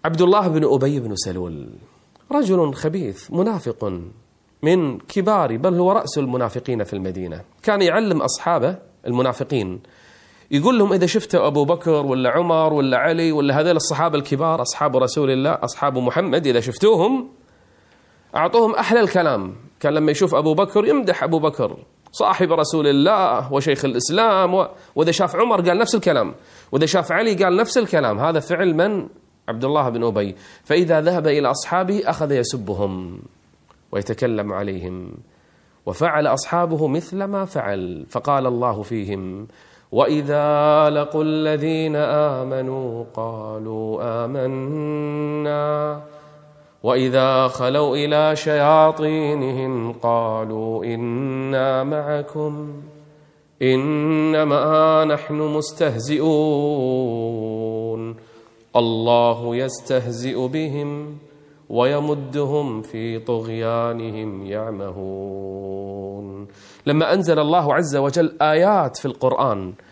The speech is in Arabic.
عبد الله بن أبي بن سلول رجل خبيث منافق من كبار، بل هو رأس المنافقين في المدينة. كان يعلم أصحابه المنافقين، يقول لهم إذا شفتوا أبو بكر ولا عمر ولا علي ولا هذول الصحابة الكبار أصحاب رسول الله أصحاب محمد، إذا شفتوهم أعطوهم أحلى الكلام. كان لما يشوف أبو بكر يمدح أبو بكر صاحب رسول الله وشيخ الإسلام، وإذا شاف عمر قال نفس الكلام، وإذا شاف علي قال نفس الكلام. هذا فعل من؟ عبد الله بن أبي. فإذا ذهب إلى أصحابه أخذ يسبهم ويتكلم عليهم، وفعل أصحابه مثل ما فعل. فقال الله فيهم: وإذا لقوا الذين آمنوا قالوا آمنا وإذا خلوا إلى شياطينهم قالوا إنا معكم إنما نحن مستهزئون الله يستهزئ بهم ويمدهم في طغيانهم يعمهون. لما أنزل الله عز وجل آيات في القرآن